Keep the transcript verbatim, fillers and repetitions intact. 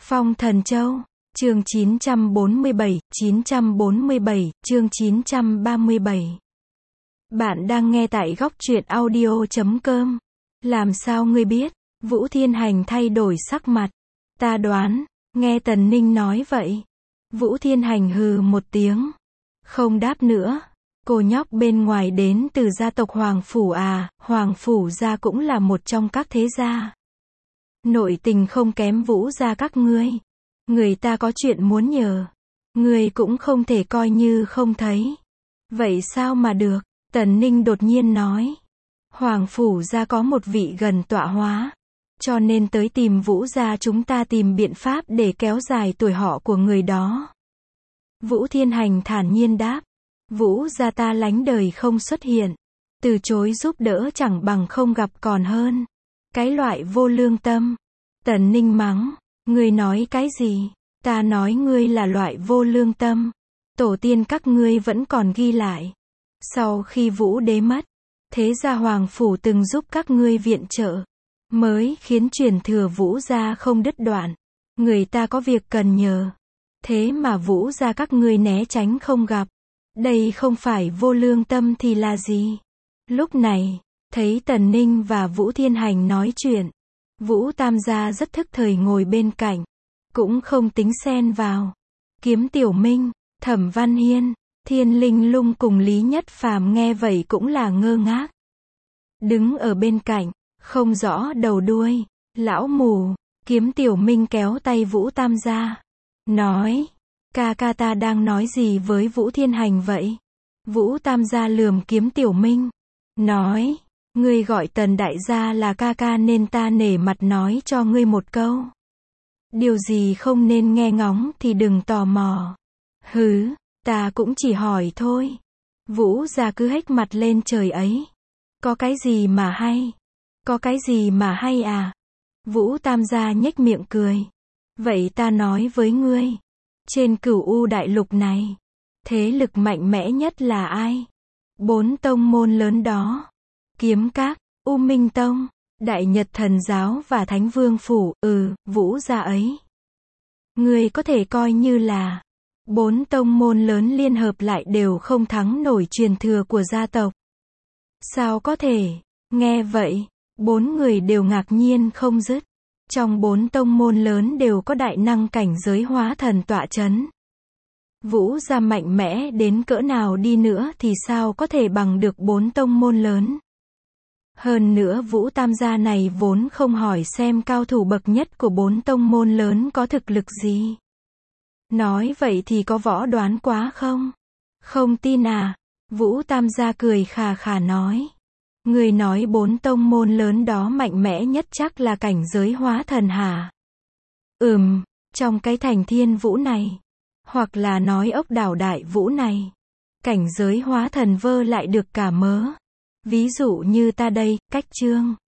Phong Thần Châu, chương chín trăm bốn mươi bảy, chín trăm bốn mươi bảy, chương chín trăm ba mươi bảy. Bạn đang nghe tại góc truyện audio chấm com. Làm sao ngươi biết? Vũ Thiên Hành thay đổi sắc mặt. Ta đoán, nghe Tần Ninh nói vậy. Vũ Thiên Hành hừ một tiếng. Không đáp nữa. Cô nhóc bên ngoài đến từ gia tộc Hoàng Phủ à, Hoàng Phủ gia cũng là một trong các thế gia. Nội tình không kém Vũ gia các ngươi. Người ta có chuyện muốn nhờ. Ngươi cũng không thể coi như không thấy. Vậy sao mà được? Tần Ninh đột nhiên nói. Hoàng Phủ gia có một vị gần tọa hóa. Cho nên tới tìm Vũ gia chúng ta tìm biện pháp để kéo dài tuổi họ của người đó. Vũ Thiên Hành thản nhiên đáp. Vũ gia ta lánh đời không xuất hiện. Từ chối giúp đỡ chẳng bằng không gặp còn hơn. Cái loại vô lương tâm. Tần Ninh mắng. Ngươi nói cái gì? Ta nói ngươi là loại vô lương tâm. Tổ tiên các ngươi vẫn còn ghi lại. Sau khi Vũ đế mất, thế gia Hoàng Phủ từng giúp các ngươi viện trợ. Mới khiến truyền thừa Vũ gia không đứt đoạn. Người ta có việc cần nhờ. Thế mà Vũ gia các ngươi né tránh không gặp. Đây không phải vô lương tâm thì là gì? Lúc này, thấy Tần Ninh và Vũ Thiên Hành nói chuyện. Vũ Tam gia rất thức thời ngồi bên cạnh. Cũng không tính xen vào. Kiếm Tiểu Minh, Thẩm Văn Hiên, Thiên Linh Lung cùng Lý Nhất Phàm nghe vậy cũng là ngơ ngác. Đứng ở bên cạnh, không rõ đầu đuôi. Lão mù, Kiếm Tiểu Minh kéo tay Vũ Tam gia. Nói, ca ca ta đang nói gì với Vũ Thiên Hành vậy? Vũ Tam gia lườm Kiếm Tiểu Minh. Nói, ngươi gọi Tần đại gia là ca ca nên ta nể mặt nói cho ngươi một câu. Điều gì không nên nghe ngóng thì đừng tò mò. Hứ, ta cũng chỉ hỏi thôi. Vũ gia cứ hếch mặt lên trời ấy. Có cái gì mà hay? Có cái gì mà hay à? Vũ Tam gia nhếch miệng cười. Vậy ta nói với ngươi. Trên Cửu U đại lục này, thế lực mạnh mẽ nhất là ai? Bốn tông môn lớn đó. Kiếm Các, U Minh Tông, Đại Nhật Thần Giáo và Thánh Vương Phủ, ừ, Vũ gia ấy. Ngươi có thể coi như là bốn tông môn lớn liên hợp lại đều không thắng nổi truyền thừa của gia tộc. Sao có thể? Nghe vậy, bốn người đều ngạc nhiên không dứt. Trong bốn tông môn lớn đều có đại năng cảnh giới hóa thần tọa chấn. Vũ gia mạnh mẽ đến cỡ nào đi nữa thì sao có thể bằng được bốn tông môn lớn. Hơn nữa Vũ Tam gia này vốn không hỏi xem cao thủ bậc nhất của bốn tông môn lớn có thực lực gì. Nói vậy thì có võ đoán quá không? Không tin à? Vũ Tam gia cười khà khà nói. Người nói bốn tông môn lớn đó mạnh mẽ nhất chắc là cảnh giới hóa thần hả? Ừm, trong cái thành Thiên Vũ này. Hoặc là nói ốc đảo Đại Vũ này. Cảnh giới hóa thần vơ lại được cả mớ. Ví dụ như ta đây, Cách Trương.